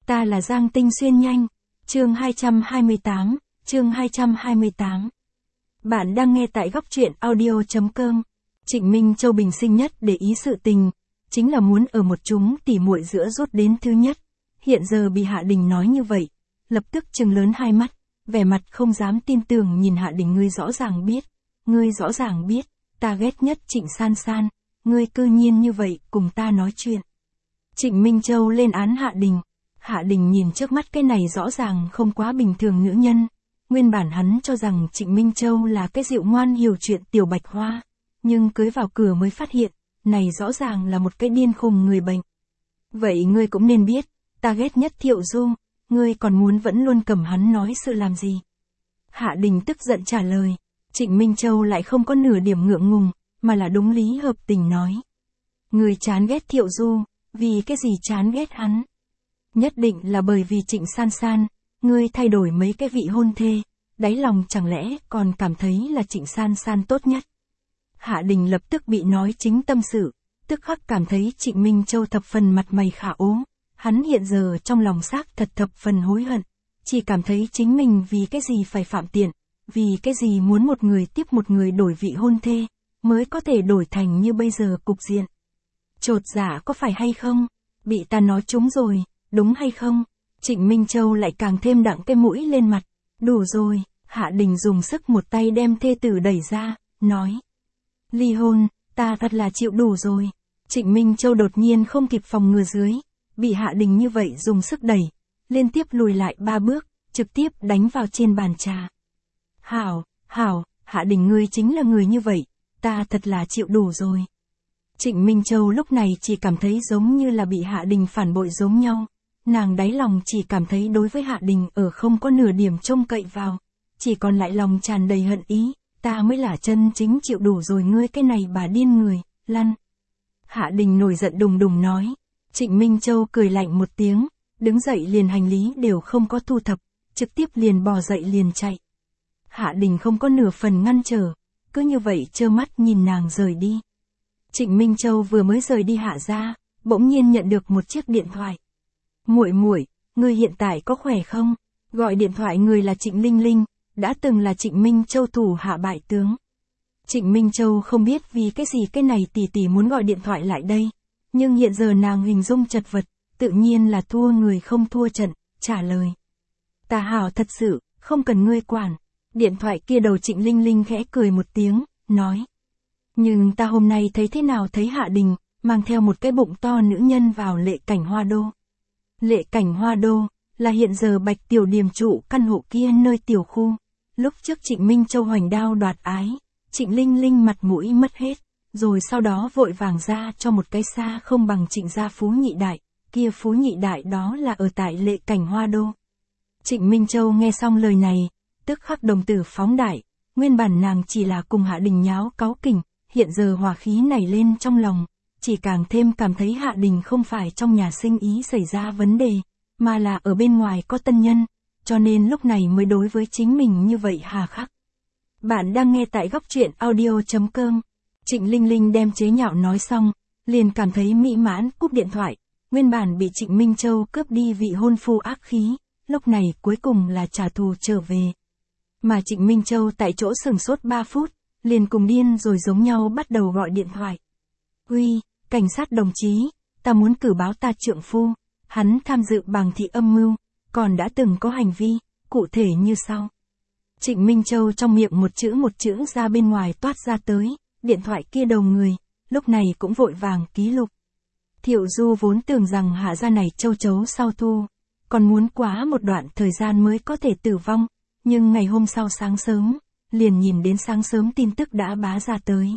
Ta là Giang Tinh Xuyên nhanh. Chương 228. Bạn đang nghe tại góc truyện audio.com. Trịnh Minh Châu bình sinh nhất để ý sự tình, chính là muốn ở một chúng tỉ muội giữa rút đến thứ nhất. Hiện giờ bị Hạ Đình nói như vậy, lập tức trừng lớn hai mắt, vẻ mặt không dám tin tưởng nhìn Hạ Đình. Ngươi rõ ràng biết, ta ghét nhất Trịnh San San, ngươi cư nhiên như vậy cùng ta nói chuyện. Trịnh Minh Châu lên án Hạ Đình. Hạ Đình nhìn trước mắt cái này rõ ràng không quá bình thường nữ nhân. Nguyên bản hắn cho rằng Trịnh Minh Châu là cái dịu ngoan hiểu chuyện tiểu bạch hoa, nhưng cưới vào cửa mới phát hiện, này rõ ràng là một cái điên khùng người bệnh. Vậy ngươi cũng nên biết, ta ghét nhất Thiệu Du, ngươi còn muốn vẫn luôn cầm hắn nói sự làm gì? Hạ Đình tức giận trả lời. Trịnh Minh Châu lại không có nửa điểm ngượng ngùng, mà là đúng lý hợp tình nói. Ngươi chán ghét Thiệu Du, vì cái gì chán ghét hắn? Nhất định là bởi vì Trịnh San San, ngươi thay đổi mấy cái vị hôn thê, đáy lòng chẳng lẽ còn cảm thấy là Trịnh San San tốt nhất. Hạ Đình lập tức bị nói chính tâm sự, tức khắc cảm thấy Trịnh Minh Châu thập phần mặt mày khả ố, hắn hiện giờ trong lòng xác thật thập phần hối hận, chỉ cảm thấy chính mình vì cái gì phải phạm tiện, vì cái gì muốn một người tiếp một người đổi vị hôn thê, mới có thể đổi thành như bây giờ cục diện. Chột dạ có phải hay không? Bị ta nói trúng rồi, đúng hay không? Trịnh Minh Châu lại càng thêm đặng cái mũi lên mặt. Đủ rồi, Hạ Đình dùng sức một tay đem thê tử đẩy ra, nói. Ly hôn, ta thật là chịu đủ rồi. Trịnh Minh Châu đột nhiên không kịp phòng ngừa dưới, bị Hạ Đình như vậy dùng sức đẩy, liên tiếp lùi lại 3 bước, trực tiếp đánh vào trên bàn trà. Hảo, Hạ Đình ngươi chính là người như vậy, ta thật là chịu đủ rồi. Trịnh Minh Châu lúc này chỉ cảm thấy giống như là bị Hạ Đình phản bội giống nhau. Nàng đáy lòng chỉ cảm thấy đối với Hạ Đình ở không có nửa điểm trông cậy vào, chỉ còn lại lòng tràn đầy hận ý, ta mới là chân chính chịu đủ rồi ngươi cái này bà điên người, lăn. Hạ Đình nổi giận đùng đùng nói. Trịnh Minh Châu cười lạnh một tiếng, đứng dậy liền hành lý đều không có thu thập, trực tiếp liền bò dậy liền chạy. Hạ Đình không có nửa phần ngăn trở, cứ như vậy trơ mắt nhìn nàng rời đi. Trịnh Minh Châu vừa mới rời đi Hạ gia, bỗng nhiên nhận được một chiếc điện thoại. Muội, ngươi hiện tại có khỏe không? Gọi điện thoại người là Trịnh Linh Linh, đã từng là Trịnh Minh Châu thủ hạ bại tướng. Trịnh Minh Châu không biết vì cái gì cái này tỷ muốn gọi điện thoại lại đây, nhưng hiện giờ nàng hình dung chật vật, tự nhiên là thua người không thua trận, trả lời. Ta hảo thật sự, không cần ngươi quản. Điện thoại kia đầu Trịnh Linh Linh khẽ cười một tiếng, nói. Nhưng ta hôm nay thấy thế nào thấy Hạ Đình, mang theo một cái bụng to nữ nhân vào Lệ Cảnh Hoa Đô. Lệ Cảnh Hoa Đô, là hiện giờ Bạch Tiểu Điềm trụ căn hộ kia nơi tiểu khu. Lúc trước Trịnh Minh Châu hoành đao đoạt ái, Trịnh Linh Linh mặt mũi mất hết, rồi sau đó vội vàng ra cho một cái xa không bằng Trịnh gia Phú Nhị Đại, kia Phú Nhị Đại đó là ở tại Lệ Cảnh Hoa Đô. Trịnh Minh Châu nghe xong lời này, tức khắc đồng tử phóng đại, nguyên bản nàng chỉ là cùng Hạ Đình nháo cáu kỉnh, hiện giờ hòa khí nảy lên trong lòng, chỉ càng thêm cảm thấy Hạ Đình không phải trong nhà sinh ý xảy ra vấn đề, mà là ở bên ngoài có tân nhân, cho nên lúc này mới đối với chính mình như vậy hà khắc. Bạn đang nghe tại góc truyện audio.com. Trịnh Linh Linh đem chế nhạo nói xong, liền cảm thấy mỹ mãn cúp điện thoại, nguyên bản bị Trịnh Minh Châu cướp đi vị hôn phu ác khí, lúc này cuối cùng là trả thù trở về. Mà Trịnh Minh Châu tại chỗ sửng sốt 3 phút, liền cùng điên rồi giống nhau bắt đầu gọi điện thoại. Uy, cảnh sát đồng chí, ta muốn cử báo ta trượng phu, hắn tham dự bàng thị âm mưu, còn đã từng có hành vi, cụ thể như sau. Trịnh Minh Châu trong miệng một chữ ra bên ngoài toát ra tới, điện thoại kia đầu người, lúc này cũng vội vàng ký lục. Thiệu Du vốn tưởng rằng Hạ gia này châu chấu sau thu, còn muốn quá một đoạn thời gian mới có thể tử vong, nhưng ngày hôm sau sáng sớm, liền nhìn đến sáng sớm tin tức đã bá ra tới.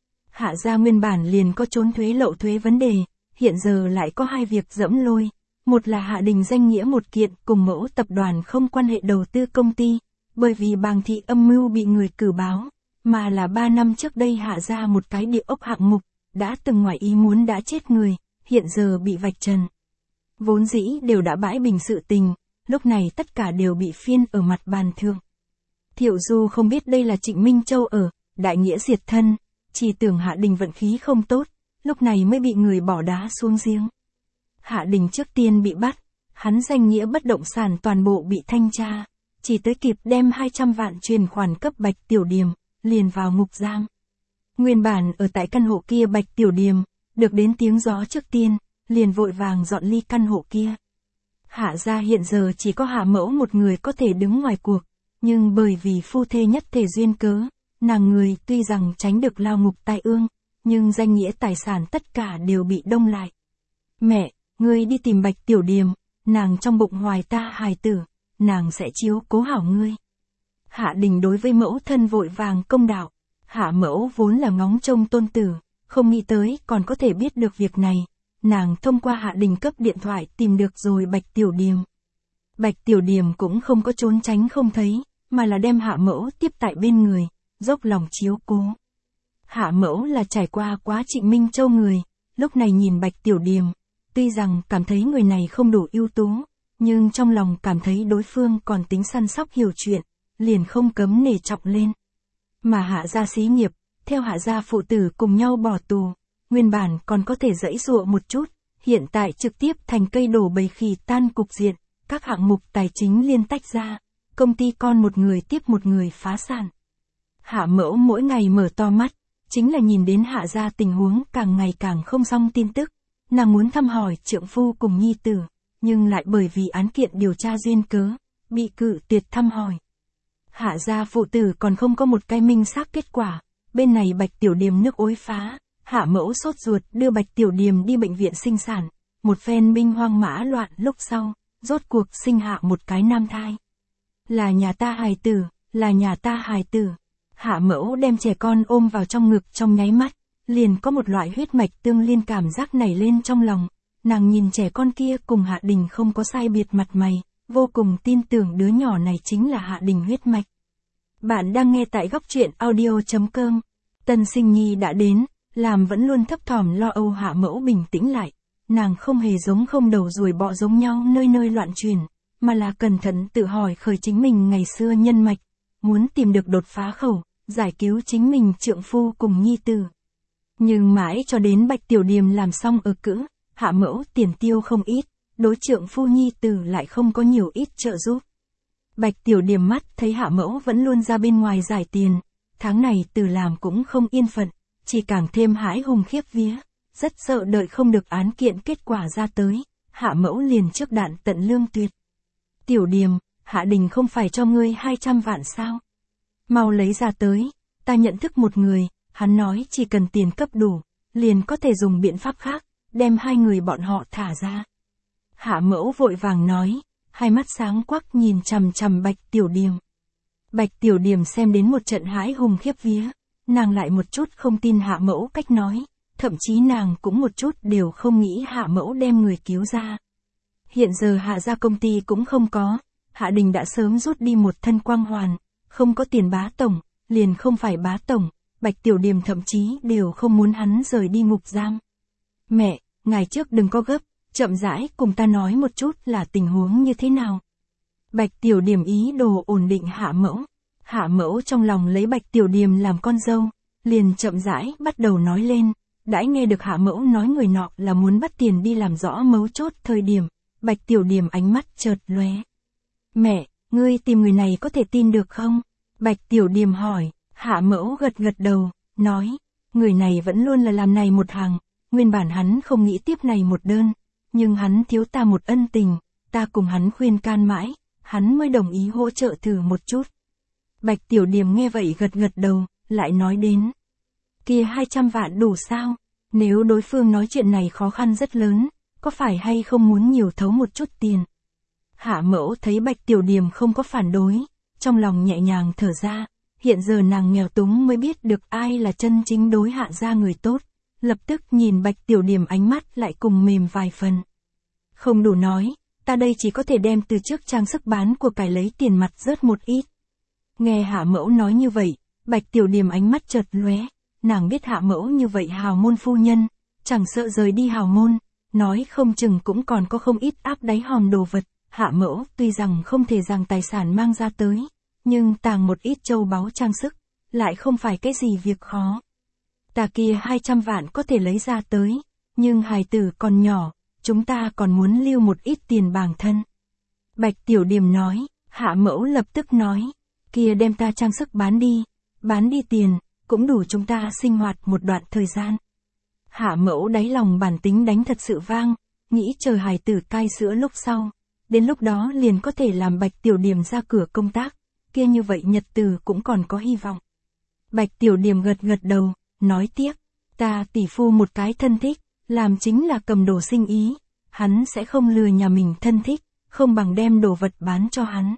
Hạ gia nguyên bản liền có trốn thuế lậu thuế vấn đề, hiện giờ lại có 2 việc dẫm lôi, một là Hạ Đình danh nghĩa một kiện cùng Mẫu tập đoàn không quan hệ đầu tư công ty, bởi vì bàng thị âm mưu bị người cử báo, mà là 3 năm trước đây Hạ gia một cái địa ốc hạng mục, đã từng ngoài ý muốn đã chết người, hiện giờ bị vạch trần. Vốn dĩ đều đã bãi bình sự tình, lúc này tất cả đều bị phiên ở mặt bàn thượng. Thiệu Du không biết đây là Trịnh Minh Châu ở, đại nghĩa diệt thân, chỉ tưởng Hạ Đình vận khí không tốt, lúc này mới bị người bỏ đá xuống giếng. Hạ Đình trước tiên bị bắt, hắn danh nghĩa bất động sản toàn bộ bị thanh tra, chỉ tới kịp đem 200 vạn truyền khoản cấp Bạch Tiểu Điềm, liền vào ngục giam. Nguyên bản ở tại căn hộ kia Bạch Tiểu Điềm, được đến tiếng gió trước tiên, liền vội vàng dọn ly căn hộ kia. Hạ gia hiện giờ chỉ có Hạ Mẫu một người có thể đứng ngoài cuộc, nhưng bởi vì phu thê nhất thể duyên cớ, nàng người tuy rằng tránh được lao ngục tai ương, nhưng danh nghĩa tài sản tất cả đều bị đông lại. Mẹ, ngươi đi tìm Bạch Tiểu Điềm, nàng trong bụng hoài ta hài tử, nàng sẽ chiếu cố hảo ngươi. Hạ Đình đối với mẫu thân vội vàng công đạo, Hạ Mẫu vốn là ngóng trông tôn tử, không nghĩ tới còn có thể biết được việc này, nàng thông qua Hạ Đình cấp điện thoại tìm được rồi Bạch Tiểu Điềm. Bạch Tiểu Điềm cũng không có trốn tránh không thấy, mà là đem Hạ Mẫu tiếp tại bên người, dốc lòng chiếu cố. Hạ Mẫu là trải qua quá Trịnh Minh Châu người, lúc này nhìn Bạch Tiểu Điềm, tuy rằng cảm thấy người này không đủ ưu tú, nhưng trong lòng cảm thấy đối phương còn tính săn sóc hiểu chuyện, liền không cấm nể trọng lên. Mà Hạ gia xí nghiệp, theo Hạ gia phụ tử cùng nhau bỏ tù, nguyên bản còn có thể giãy giụa một chút, hiện tại trực tiếp thành cây đổ bầy khỉ tan cục diện, các hạng mục tài chính liên tách ra, công ty con một người tiếp một người phá sản. Hạ Mẫu mỗi ngày mở to mắt, chính là nhìn đến Hạ gia tình huống càng ngày càng không xong tin tức, nàng muốn thăm hỏi trượng phu cùng nhi tử, nhưng lại bởi vì án kiện điều tra duyên cớ, bị cự tuyệt thăm hỏi. Hạ gia phụ tử còn không có một cái minh xác kết quả, bên này Bạch Tiểu Điềm nước ối phá, Hạ Mẫu sốt ruột đưa Bạch Tiểu Điềm đi bệnh viện sinh sản, một phen binh hoang mã loạn lúc sau, rốt cuộc sinh hạ một cái nam thai. Là nhà ta hài tử, là nhà ta hài tử. Hạ Mẫu đem trẻ con ôm vào trong ngực trong nháy mắt, liền có một loại huyết mạch tương liên cảm giác nảy lên trong lòng, nàng nhìn trẻ con kia cùng Hạ Đình không có sai biệt mặt mày, vô cùng tin tưởng đứa nhỏ này chính là Hạ Đình huyết mạch. Bạn đang nghe tại góc truyện audio.com. Tân sinh nhi đã đến, làm vẫn luôn thấp thỏm lo âu Hạ Mẫu bình tĩnh lại, nàng không hề giống không đầu ruồi bọ giống nhau nơi nơi loạn truyền, mà là cẩn thận tự hỏi khởi chính mình ngày xưa nhân mạch, muốn tìm được đột phá khẩu, giải cứu chính mình trượng phu cùng nhi tử. Nhưng mãi cho đến Bạch Tiểu Điềm làm xong ở cữ, Hạ Mẫu tiền tiêu không ít, đối trượng phu nhi tử lại không có nhiều ít trợ giúp. Bạch Tiểu Điềm mắt thấy Hạ Mẫu vẫn luôn ra bên ngoài giải tiền, tháng này từ làm cũng không yên phận, chỉ càng thêm hãi hùng khiếp vía, rất sợ đợi không được án kiện kết quả ra tới, Hạ Mẫu liền trước đạn tận lương tuyệt. Tiểu Điềm, Hạ Đình không phải cho ngươi 200 vạn sao? Mau lấy ra tới, ta nhận thức một người, hắn nói chỉ cần tiền cấp đủ, liền có thể dùng biện pháp khác, đem hai người bọn họ thả ra. Hạ Mẫu vội vàng nói, hai mắt sáng quắc nhìn chằm chằm Bạch Tiểu Điềm. Bạch Tiểu Điềm xem đến một trận hãi hùng khiếp vía, nàng lại một chút không tin Hạ Mẫu cách nói, thậm chí nàng cũng một chút đều không nghĩ Hạ Mẫu đem người cứu ra. Hiện giờ Hạ gia công ty cũng không có, Hạ Đình đã sớm rút đi một thân quang hoàn, không có tiền bá tổng, liền không phải bá tổng, Bạch Tiểu Điềm thậm chí đều không muốn hắn rời đi ngục giam. Mẹ, ngài trước đừng có gấp, chậm rãi cùng ta nói một chút là tình huống như thế nào. Bạch Tiểu Điềm ý đồ ổn định Hạ Mẫu. Hạ Mẫu trong lòng lấy Bạch Tiểu Điềm làm con dâu, liền chậm rãi bắt đầu nói lên, đãi nghe được Hạ Mẫu nói người nọ là muốn bắt tiền đi làm rõ mấu chốt thời điểm, Bạch Tiểu Điềm ánh mắt chợt lóe. Mẹ, ngươi tìm người này có thể tin được không? Bạch Tiểu Điềm hỏi, Hạ Mẫu gật gật đầu, nói, người này vẫn luôn là làm này một hàng, nguyên bản hắn không nghĩ tiếp này một đơn, nhưng hắn thiếu ta một ân tình, ta cùng hắn khuyên can mãi, hắn mới đồng ý hỗ trợ thử một chút. Bạch Tiểu Điềm nghe vậy gật gật đầu, lại nói đến, kia 200 vạn đủ sao? Nếu đối phương nói chuyện này khó khăn rất lớn, có phải hay không muốn nhiều thấu một chút tiền? Hạ Mẫu thấy Bạch Tiểu Điềm không có phản đối, trong lòng nhẹ nhàng thở ra, hiện giờ nàng nghèo túng mới biết được ai là chân chính đối Hạ gia người tốt, lập tức nhìn Bạch Tiểu Điềm ánh mắt lại cùng mềm vài phần. Không đủ nói, ta đây chỉ có thể đem từ trước trang sức bán của cải lấy tiền mặt rớt một ít. Nghe Hạ Mẫu nói như vậy, Bạch Tiểu Điềm ánh mắt chợt lóe, nàng biết Hạ Mẫu như vậy hào môn phu nhân, chẳng sợ rời đi hào môn, nói không chừng cũng còn có không ít áp đáy hòm đồ vật. Hạ Mẫu tuy rằng không thể rằng tài sản mang ra tới, nhưng tàng một ít châu báu trang sức, lại không phải cái gì việc khó. Ta kia 200 vạn có thể lấy ra tới, nhưng hài tử còn nhỏ, chúng ta còn muốn lưu một ít tiền bản thân. Bạch Tiểu Điềm nói, Hạ Mẫu lập tức nói, kia đem ta trang sức bán đi tiền, cũng đủ chúng ta sinh hoạt một đoạn thời gian. Hạ Mẫu đáy lòng bản tính đánh thật sự vang, nghĩ chờ hài tử cai sữa lúc sau, đến lúc đó liền có thể làm Bạch Tiểu Điềm ra cửa công tác, kia như vậy nhật tử cũng còn có hy vọng. Bạch Tiểu Điềm gật gật đầu, nói tiếc, ta tỷ phu một cái thân thích, làm chính là cầm đồ sinh ý, hắn sẽ không lừa nhà mình thân thích, không bằng đem đồ vật bán cho hắn.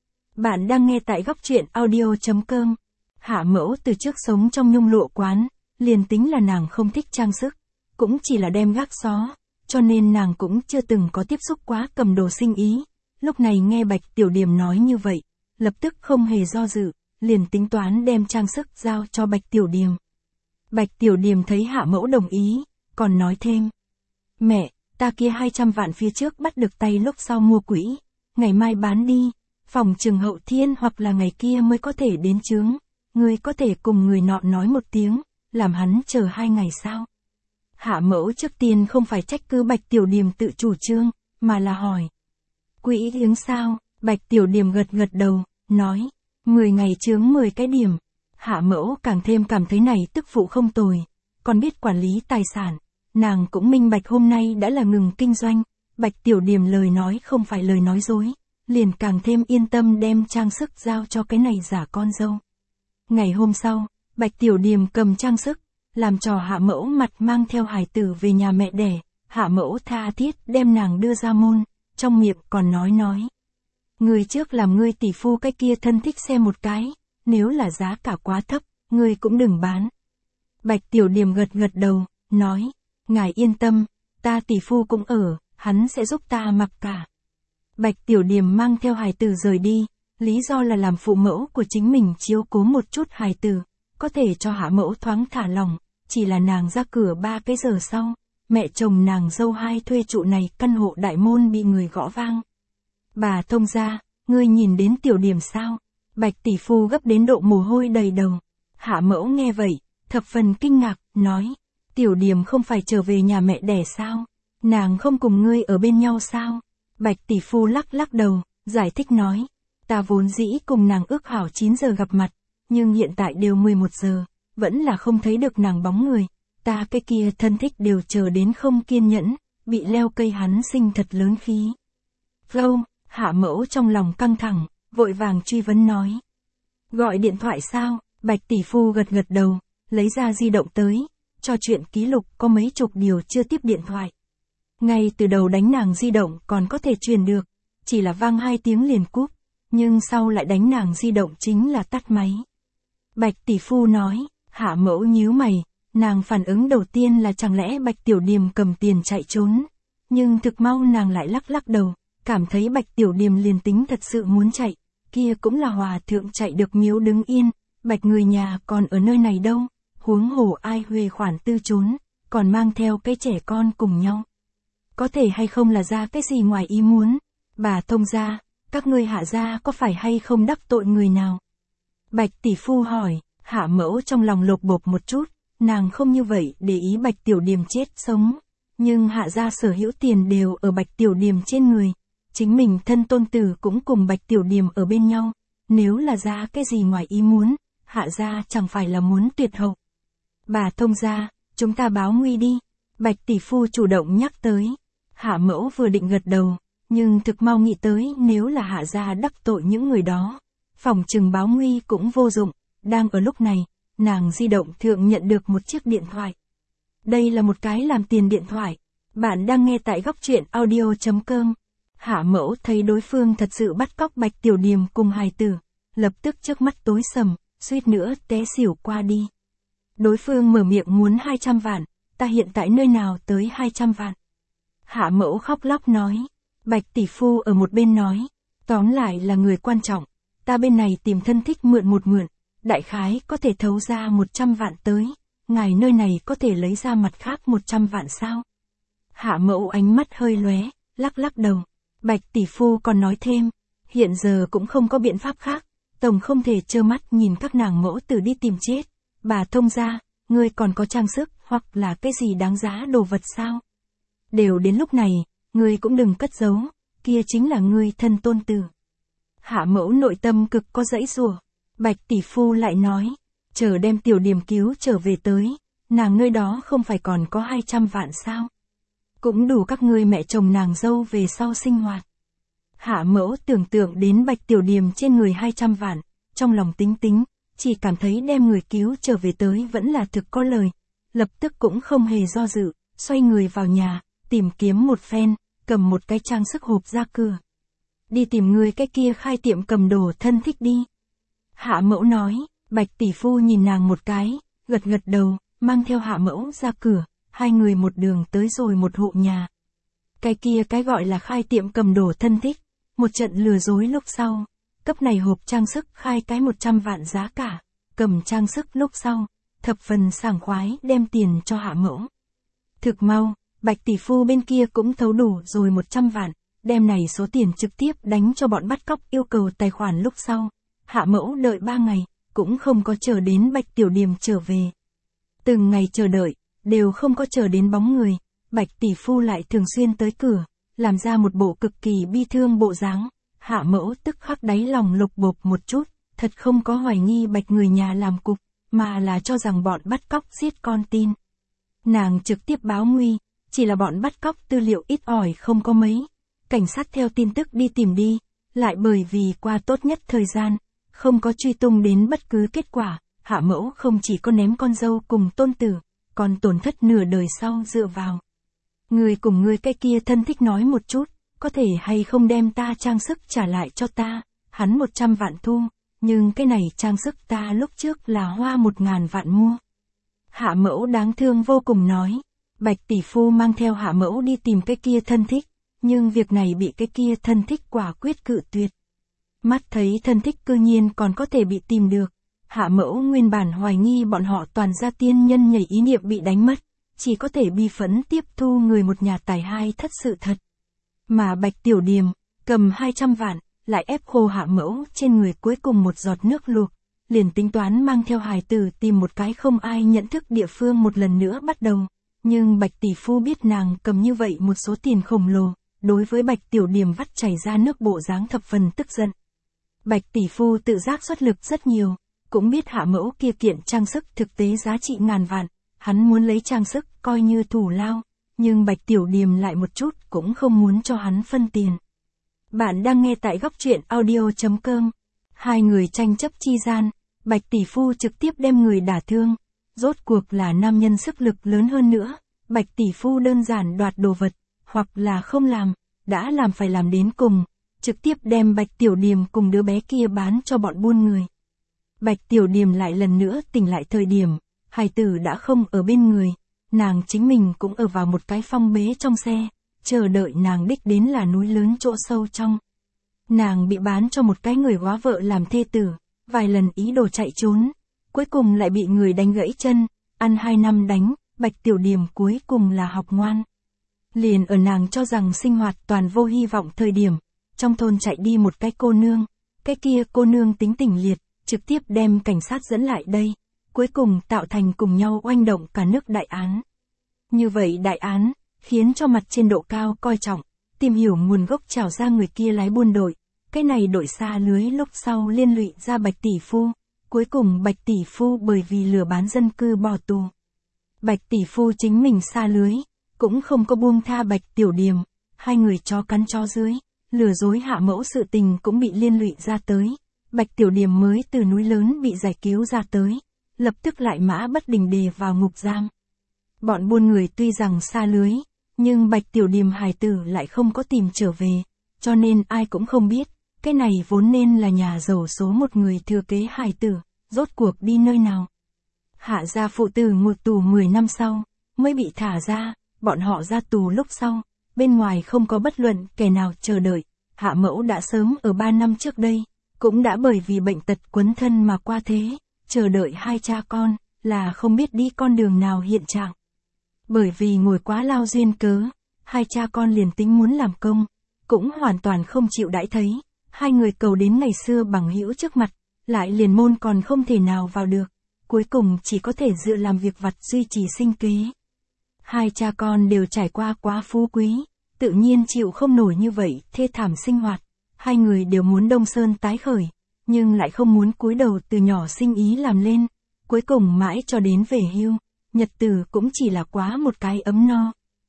Bạn đang nghe tại góc truyện audio.com. Hạ Mẫu từ trước sống trong nhung lụa quán, liền tính là nàng không thích trang sức, cũng chỉ là đem gác xó, cho nên nàng cũng chưa từng có tiếp xúc quá cầm đồ sinh ý. Lúc này nghe Bạch Tiểu Điềm nói như vậy, lập tức không hề do dự, liền tính toán đem trang sức giao cho Bạch Tiểu Điềm. Bạch Tiểu Điềm thấy Hạ Mẫu đồng ý, còn nói thêm, mẹ, ta kia 200 vạn phía trước bắt được tay lúc sau mua quỹ, ngày mai bán đi, phòng chừng hậu thiên hoặc là ngày kia mới có thể đến chướng, ngươi có thể cùng người nọ nói một tiếng, làm hắn chờ 2 ngày sao? Hạ Mẫu trước tiên không phải trách cứ Bạch Tiểu Điềm tự chủ trương, mà là hỏi, quỹ hướng sao? Bạch Tiểu Điềm gật gật đầu, nói, 10 ngày chướng 10 cái điểm. Hạ Mẫu càng thêm cảm thấy này tức phụ không tồi, còn biết quản lý tài sản, nàng cũng minh bạch hôm nay đã là ngừng kinh doanh, Bạch Tiểu Điềm lời nói không phải lời nói dối, liền càng thêm yên tâm đem trang sức giao cho cái này giả con dâu. Ngày hôm sau, Bạch Tiểu Điềm cầm trang sức, làm trò Hạ Mẫu mặt mang theo hài tử về nhà mẹ đẻ, Hạ Mẫu tha thiết đem nàng đưa ra môn, trong miệng còn nói. Người trước làm ngươi tỷ phu cái kia thân thích xem một cái, nếu là giá cả quá thấp, ngươi cũng đừng bán. Bạch Tiểu Điềm gật gật đầu, nói, ngài yên tâm, ta tỷ phu cũng ở, hắn sẽ giúp ta mặc cả. Bạch Tiểu Điềm mang theo hài tử rời đi, lý do là làm phụ mẫu của chính mình chiếu cố một chút hài tử, có thể cho Hạ Mẫu thoáng thả lòng, chỉ là nàng ra cửa 3 cái giờ sau, mẹ chồng nàng dâu hai thuê trụ này căn hộ đại môn bị người gõ vang. Bà thông gia, ngươi nhìn đến Tiểu Điềm sao? Bạch tỷ phu gấp đến độ mồ hôi đầy đầu. Hạ Mẫu nghe vậy, thập phần kinh ngạc, nói, Tiểu Điềm không phải trở về nhà mẹ đẻ sao? Nàng không cùng ngươi ở bên nhau sao? Bạch tỷ phu lắc lắc đầu, giải thích nói, ta vốn dĩ cùng nàng ước hảo 9 giờ gặp mặt, nhưng hiện tại đều 11 giờ, vẫn là không thấy được nàng bóng người, ta cái kia thân thích đều chờ đến không kiên nhẫn, bị leo cây hắn sinh thật lớn khí. Flow, Hạ Mẫu trong lòng căng thẳng, vội vàng truy vấn nói. Gọi điện thoại sao? Bạch tỷ phu gật gật đầu, lấy ra di động tới, trò chuyện ký lục có mấy chục điều chưa tiếp điện thoại. Ngay từ đầu đánh nàng di động còn có thể truyền được, chỉ là vang 2 tiếng liền cúp, nhưng sau lại đánh nàng di động chính là tắt máy. Bạch tỷ phu nói, Hạ Mẫu nhíu mày, nàng phản ứng đầu tiên là chẳng lẽ Bạch Tiểu Điềm cầm tiền chạy trốn, nhưng thực mau nàng lại lắc lắc đầu, cảm thấy Bạch Tiểu Điềm liền tính thật sự muốn chạy, kia cũng là hòa thượng chạy được miếu đứng yên, Bạch người nhà còn ở nơi này đâu, huống hồ ai huề khoản tư trốn, còn mang theo cái trẻ con cùng nhau. Có thể hay không là ra cái gì ngoài ý muốn, bà thông gia, các ngươi Hạ gia có phải hay không đắc tội người nào? Bạch tỷ phu hỏi, Hạ Mẫu trong lòng lột bột một chút, nàng không như vậy để ý Bạch Tiểu Điềm chết sống, nhưng Hạ gia sở hữu tiền đều ở Bạch Tiểu Điềm trên người, chính mình thân tôn tử cũng cùng Bạch Tiểu Điềm ở bên nhau, nếu là ra cái gì ngoài ý muốn, Hạ gia chẳng phải là muốn tuyệt hậu. Bà thông gia, chúng ta báo nguy đi, Bạch tỷ phu chủ động nhắc tới. Hạ Mẫu vừa định gật đầu, nhưng thực mau nghĩ tới nếu là Hạ gia đắc tội những người đó, phòng trừng báo nguy cũng vô dụng, đang ở lúc này, nàng di động thượng nhận được một chiếc điện thoại. Đây là một cái làm tiền điện thoại, bạn đang nghe tại góc truyện audio.com. Hạ Mẫu thấy đối phương thật sự bắt cóc Bạch Tiểu Điềm cùng hài tử, lập tức trước mắt tối sầm, suýt nữa té xỉu qua đi. Đối phương mở miệng muốn 200 vạn, ta hiện tại nơi nào tới 200 vạn. Hạ Mẫu khóc lóc nói, Bạch tỷ phu ở một bên nói, tóm lại là người quan trọng, ta bên này tìm thân thích mượn, đại khái có thể thấu ra 100 vạn tới, ngài nơi này có thể lấy ra mặt khác 100 vạn sao? Hạ Mẫu ánh mắt hơi lóe, lắc lắc đầu. Bạch tỷ phu còn nói thêm, hiện giờ cũng không có biện pháp khác, tổng không thể trơ mắt nhìn các nàng mẫu tử đi tìm chết. Bà thông gia, ngươi còn có trang sức hoặc là cái gì đáng giá đồ vật sao? đều đến lúc này, ngươi cũng đừng cất giấu, kia chính là ngươi thân tôn tử. Hạ mẫu nội tâm cực có dãy rủa. Bạch tỷ phu lại nói, chờ đem Tiểu Điềm cứu trở về tới, nàng nơi đó không phải còn có 200 vạn sao? Cũng đủ các ngươi mẹ chồng nàng dâu về sau sinh hoạt. Hạ mẫu tưởng tượng đến Bạch Tiểu Điềm trên người 200 vạn, trong lòng tính tính, chỉ cảm thấy đem người cứu trở về tới vẫn là thực có lời. Lập tức cũng không hề do dự, xoay người vào nhà, tìm kiếm một phen, cầm một cái trang sức hộp ra cửa. Đi tìm người cái kia khai tiệm cầm đồ thân thích đi. Hạ mẫu nói, Bạch tỷ phu nhìn nàng một cái, gật gật đầu, mang theo hạ mẫu ra cửa, hai người một đường tới rồi một hộ nhà. Cái kia cái gọi là khai tiệm cầm đồ thân thích, một trận lừa dối lúc sau, cấp này hộp trang sức khai cái 100 vạn giá cả, cầm trang sức lúc sau, thập phần sảng khoái đem tiền cho hạ mẫu. Thực mau, Bạch tỷ phu bên kia cũng thấu đủ rồi 100 vạn, đem này số tiền trực tiếp đánh cho bọn bắt cóc yêu cầu tài khoản lúc sau. Hạ mẫu đợi 3 ngày, cũng không có chờ đến Bạch Tiểu Điềm trở về. Từng ngày chờ đợi, đều không có chờ đến bóng người, Bạch tỷ phu lại thường xuyên tới cửa, làm ra một bộ cực kỳ bi thương bộ dáng. Hạ mẫu tức khắc đáy lòng lục bộp một chút, thật không có hoài nghi Bạch người nhà làm cục, mà là cho rằng bọn bắt cóc giết con tin. Nàng trực tiếp báo nguy, chỉ là bọn bắt cóc tư liệu ít ỏi không có mấy. Cảnh sát theo tin tức đi tìm đi, lại bởi vì qua tốt nhất thời gian, không có truy tung đến bất cứ kết quả, hạ mẫu không chỉ có ném con dâu cùng tôn tử, còn tổn thất nửa đời sau dựa vào. Người cùng người cái kia thân thích nói một chút, có thể hay không đem ta trang sức trả lại cho ta, hắn 100 vạn thu, nhưng cái này trang sức ta lúc trước là hoa 1000 vạn mua. Hạ mẫu đáng thương vô cùng nói, Bạch tỷ phu mang theo hạ mẫu đi tìm cái kia thân thích, nhưng việc này bị cái kia thân thích quả quyết cự tuyệt. Mắt thấy thân thích cư nhiên còn có thể bị tìm được, hạ mẫu nguyên bản hoài nghi bọn họ toàn gia tiên nhân nhảy ý niệm bị đánh mất, chỉ có thể bi phẫn tiếp thu người một nhà tài hai thất sự thật. Mà Bạch Tiểu Điềm, cầm 200 vạn, lại ép khô hạ mẫu trên người cuối cùng một giọt nước luộc, liền tính toán mang theo hài tử tìm một cái không ai nhận thức địa phương một lần nữa bắt đầu. Nhưng Bạch tỷ phu biết nàng cầm như vậy một số tiền khổng lồ, đối với Bạch Tiểu Điềm vắt chảy ra nước bộ dáng thập phần tức giận. Bạch tỷ phu tự giác xuất lực rất nhiều, cũng biết hạ mẫu kia kiện trang sức thực tế giá trị ngàn vạn, hắn muốn lấy trang sức coi như thủ lao, nhưng Bạch Tiểu Điềm lại một chút cũng không muốn cho hắn phân tiền. Bạn đang nghe tại góc truyện audio.com. Hai người tranh chấp chi gian, Bạch tỷ phu trực tiếp đem người đả thương. Rốt cuộc là nam nhân sức lực lớn hơn nữa, Bạch tỷ phu đơn giản đoạt đồ vật, hoặc là không làm, đã làm phải làm đến cùng, trực tiếp đem Bạch Tiểu Điềm cùng đứa bé kia bán cho bọn buôn người. Bạch Tiểu Điềm lại lần nữa tỉnh lại thời điểm, hài tử đã không ở bên người, nàng chính mình cũng ở vào một cái phong bế trong xe, chờ đợi nàng đích đến là núi lớn chỗ sâu trong. Nàng bị bán cho một cái người góa vợ làm thê tử, vài lần ý đồ chạy trốn, cuối cùng lại bị người đánh gãy chân, ăn 2 năm đánh, Bạch Tiểu Điềm cuối cùng là học ngoan. Liền ở nàng cho rằng sinh hoạt toàn vô hy vọng thời điểm, trong thôn chạy đi một cái cô nương, cái kia cô nương tính tình liệt, trực tiếp đem cảnh sát dẫn lại đây, cuối cùng tạo thành cùng nhau oanh động cả nước đại án. Như vậy đại án, khiến cho mặt trên độ cao coi trọng, tìm hiểu nguồn gốc trào ra người kia lái buôn đội, cái này đội xa lưới lúc sau liên lụy ra Bạch tỷ phu, cuối cùng Bạch tỷ phu bởi vì lừa bán dân cư bỏ tù. Bạch tỷ phu chính mình xa lưới, cũng không có buông tha Bạch Tiểu Điềm, hai người chó cắn chó dưới, lừa dối hạ mẫu sự tình cũng bị liên lụy ra tới. Bạch Tiểu Điềm mới từ núi lớn bị giải cứu ra tới, lập tức lại mã bất đình đề vào ngục giam. Bọn buôn người tuy rằng xa lưới, nhưng Bạch Tiểu Điềm hài tử lại không có tìm trở về, cho nên ai cũng không biết, cái này vốn nên là nhà giàu số một người thừa kế hài tử, rốt cuộc đi nơi nào. Hạ gia phụ tử ngục tù 10 năm sau, mới bị thả ra, bọn họ ra tù lúc sau, bên ngoài không có bất luận kẻ nào chờ đợi, hạ mẫu đã sớm ở 3 năm trước đây, cũng đã bởi vì bệnh tật quấn thân mà qua thế, chờ đợi hai cha con, là không biết đi con đường nào hiện trạng. Bởi vì ngồi quá lao duyên cớ, hai cha con liền tính muốn làm công, cũng hoàn toàn không chịu đãi thấy, hai người cầu đến ngày xưa bằng hữu trước mặt, lại liền môn còn không thể nào vào được, cuối cùng chỉ có thể dựa làm việc vặt duy trì sinh kế. Hai cha con đều trải qua quá phú quý, tự nhiên chịu không nổi như vậy thê thảm sinh hoạt. Hai người đều muốn Đông Sơn tái khởi, nhưng lại không muốn cúi đầu từ nhỏ sinh ý làm lên. Cuối cùng mãi cho đến về hưu, nhật tử cũng chỉ là quá một cái ấm no.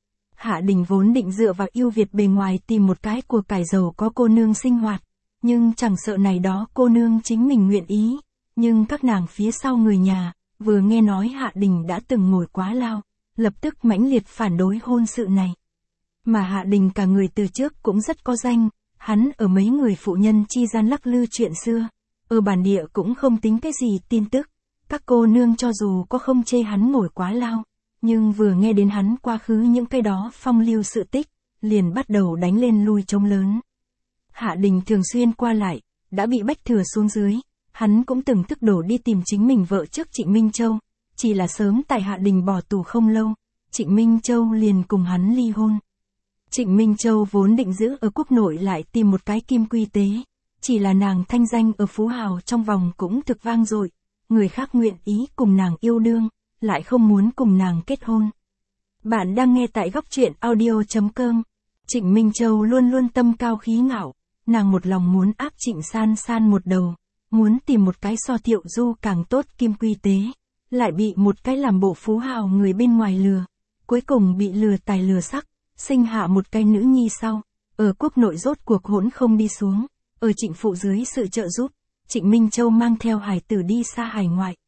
Hạ Đình vốn định dựa vào ưu việt bề ngoài tìm một cái của cải giàu có cô nương sinh hoạt, nhưng chẳng sợ này đó cô nương chính mình nguyện ý, nhưng các nàng phía sau người nhà, vừa nghe nói Hạ Đình đã từng ngồi quá lao, lập tức mãnh liệt phản đối hôn sự này. Mà Hạ Đình cả người từ trước cũng rất có danh, hắn ở mấy người phụ nhân chi gian lắc lư chuyện xưa, ở bản địa cũng không tính cái gì tin tức, các cô nương cho dù có không chê hắn ngồi quá lao, nhưng vừa nghe đến hắn quá khứ những cái đó phong lưu sự tích, liền bắt đầu đánh lên lui trống lớn. Hạ Đình thường xuyên qua lại, đã bị bách thừa xuống dưới, hắn cũng từng thức đổ đi tìm chính mình vợ trước Trịnh Minh Châu, chỉ là sớm tại Hạ Đình bỏ tù không lâu, Trịnh Minh Châu liền cùng hắn ly hôn. Trịnh Minh Châu vốn định giữ ở quốc nội lại tìm một cái kim quy tế, chỉ là nàng thanh danh ở phú hào trong vòng cũng thực vang dội, người khác nguyện ý cùng nàng yêu đương, lại không muốn cùng nàng kết hôn. Bạn đang nghe tại góc truyện audio.com. Trịnh Minh Châu luôn luôn tâm cao khí ngạo, nàng một lòng muốn áp Trịnh San San một đầu, muốn tìm một cái so Thiệu Du càng tốt kim quy tế, lại bị một cái làm bộ phú hào người bên ngoài lừa, cuối cùng bị lừa tài lừa sắc, sinh hạ một cái nữ nhi sau, ở quốc nội rốt cuộc hỗn không đi xuống, ở Trịnh phụ dưới sự trợ giúp, Trịnh Minh Châu mang theo hài tử đi xa hải ngoại.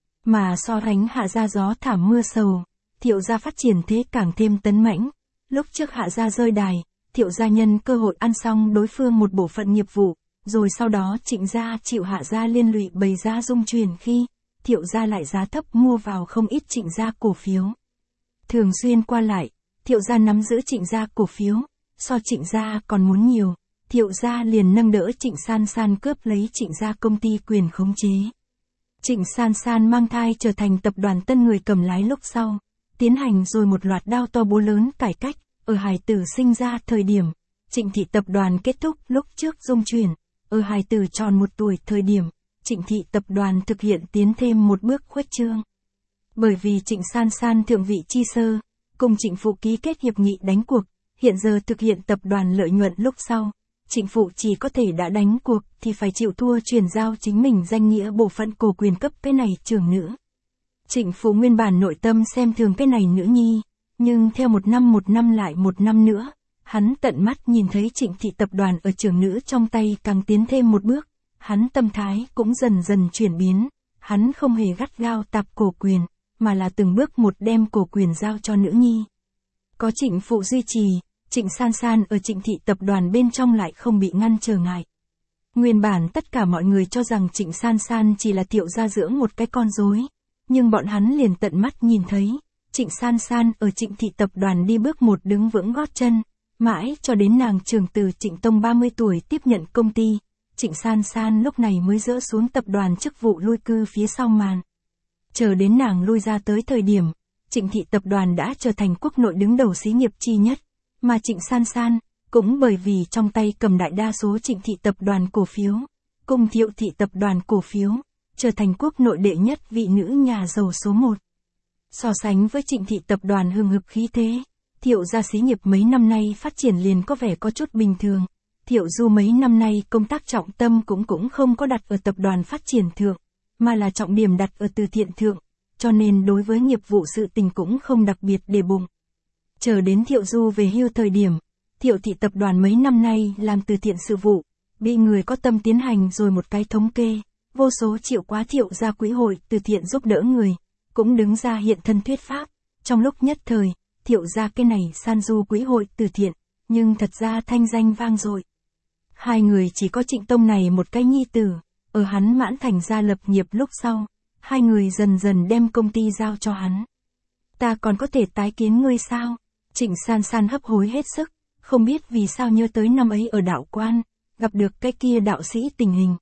Mà so sánh Hạ gia gió thảm mưa sầu, Thiệu gia phát triển thế càng thêm tấn mãnh. Lúc trước Hạ gia rơi đài, Thiệu gia nhân cơ hội ăn xong đối phương một bộ phận nghiệp vụ, rồi sau đó Trịnh gia chịu Hạ gia liên lụy bày ra dung truyền khi, Thiệu gia lại giá thấp mua vào không ít Trịnh gia cổ phiếu. Thường xuyên qua lại, Thiệu gia nắm giữ Trịnh gia cổ phiếu, so Trịnh gia còn muốn nhiều, Thiệu gia liền nâng đỡ Trịnh San San cướp lấy Trịnh gia công ty quyền khống chế. Trịnh San San mang thai trở thành tập đoàn Tân người cầm lái lúc sau, tiến hành rồi một loạt đao to búa lớn cải cách, ở hài tử sinh ra thời điểm, Trịnh thị tập đoàn kết thúc lúc trước dung chuyển, ở hài tử tròn 1 tuổi thời điểm, Trịnh thị tập đoàn thực hiện tiến thêm một bước khuếch trương. Bởi vì Trịnh San San thượng vị chi sơ, cùng Trịnh phụ ký kết hiệp nghị đánh cuộc, hiện giờ thực hiện tập đoàn lợi nhuận lúc sau, Trịnh phụ chỉ có thể đã đánh cuộc thì phải chịu thua chuyển giao chính mình danh nghĩa bộ phận cổ quyền cấp cái này trưởng nữ. Trịnh phụ nguyên bản nội tâm xem thường cái này nữ nhi, nhưng theo một năm lại một năm nữa, hắn tận mắt nhìn thấy Trịnh thị tập đoàn ở trưởng nữ trong tay càng tiến thêm một bước, hắn tâm thái cũng dần dần chuyển biến, hắn không hề gắt gao tạp cổ quyền, mà là từng bước một đem cổ quyền giao cho nữ nhi. Có Trịnh phụ duy trì, Trịnh San San ở Trịnh thị tập đoàn bên trong lại không bị ngăn trở ngại. Nguyên bản tất cả mọi người cho rằng Trịnh San San chỉ là Thiệu gia dưỡng một cái con rối, nhưng bọn hắn liền tận mắt nhìn thấy, Trịnh San San ở Trịnh thị tập đoàn đi bước một đứng vững gót chân, mãi cho đến nàng trưởng từ Trịnh Tông 30 tuổi tiếp nhận công ty, Trịnh San San lúc này mới dỡ xuống tập đoàn chức vụ lui cư phía sau màn. Chờ đến nàng lui ra tới thời điểm, Trịnh thị tập đoàn đã trở thành quốc nội đứng đầu xí nghiệp chi nhất, mà Trịnh San San, cũng bởi vì trong tay cầm đại đa số Trịnh thị tập đoàn cổ phiếu, cùng Thiệu thị tập đoàn cổ phiếu, trở thành quốc nội đệ nhất vị nữ nhà giàu số 1. So sánh với Trịnh thị tập đoàn hừng hực khí thế, Thiệu gia xí nghiệp mấy năm nay phát triển liền có vẻ có chút bình thường. Thiệu Du mấy năm nay công tác trọng tâm cũng không có đặt ở tập đoàn phát triển thượng, mà là trọng điểm đặt ở từ thiện thượng, cho nên đối với nghiệp vụ sự tình cũng không đặc biệt để bụng. Chờ đến Thiệu Du về hưu thời điểm, Thiệu thị tập đoàn mấy năm nay làm từ thiện sự vụ, bị người có tâm tiến hành rồi một cái thống kê, vô số triệu quá Thiệu gia quỹ hội từ thiện giúp đỡ người, cũng đứng ra hiện thân thuyết pháp, trong lúc nhất thời, Thiệu gia cái này san du quỹ hội từ thiện, nhưng thật ra thanh danh vang dội. Hai người chỉ có Trịnh Tông này một cái nhi tử, ở hắn mãn thành gia lập nghiệp lúc sau, hai người dần dần đem công ty giao cho hắn. Ta còn có thể tái kiến ngươi sao? Trịnh San San hấp hối hết sức, không biết vì sao nhớ tới năm ấy ở đạo quan, gặp được cái kia đạo sĩ tình hình.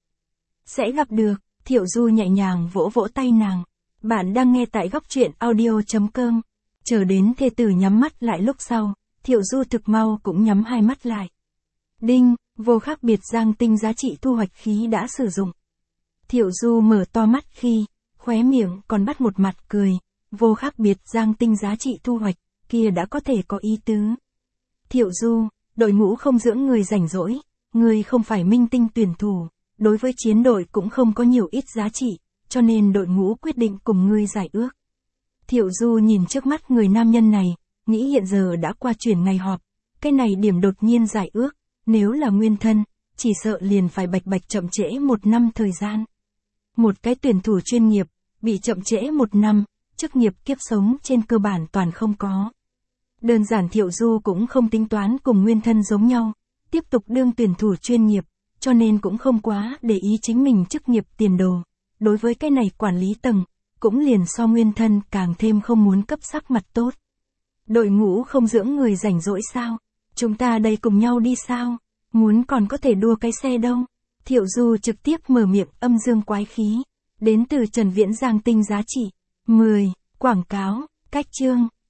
Sẽ gặp được, Thiệu Du nhẹ nhàng vỗ vỗ tay nàng. Bạn đang nghe tại góc truyện audio.com. Chờ đến thê tử nhắm mắt lại lúc sau, Thiệu Du thực mau cũng nhắm hai mắt lại. Đinh, vô khác biệt giang tinh giá trị thu hoạch khí đã sử dụng. Thiệu Du mở to mắt khi, khóe miệng còn bắt một mặt cười, vô khác biệt giang tinh giá trị thu hoạch, kia đã có thể có ý tứ. Thiệu Du, đội ngũ không dưỡng người rảnh rỗi, người không phải minh tinh tuyển thủ, đối với chiến đội cũng không có nhiều ít giá trị, cho nên đội ngũ quyết định cùng ngươi giải ước. Thiệu Du nhìn trước mắt người nam nhân này, nghĩ hiện giờ đã qua chuyển ngày họp, cái này điểm đột nhiên giải ước, nếu là nguyên thân, chỉ sợ liền phải bạch bạch chậm trễ 1 năm thời gian. Một cái tuyển thủ chuyên nghiệp, bị chậm trễ 1 năm, chức nghiệp kiếp sống trên cơ bản toàn không có. Đơn giản Thiệu Du cũng không tính toán cùng nguyên thân giống nhau, tiếp tục đương tuyển thủ chuyên nghiệp, cho nên cũng không quá để ý chính mình chức nghiệp tiền đồ. Đối với cái này quản lý tầng, cũng liền so nguyên thân càng thêm không muốn cấp sắc mặt tốt. Đội ngũ không dưỡng người rảnh rỗi sao? Chúng ta đây cùng nhau đi sao? Muốn còn có thể đua cái xe đâu? Thiệu Du trực tiếp mở miệng âm dương quái khí. Đến từ Trần Viễn Giang tinh giá trị. 10. Quảng cáo, cách chương.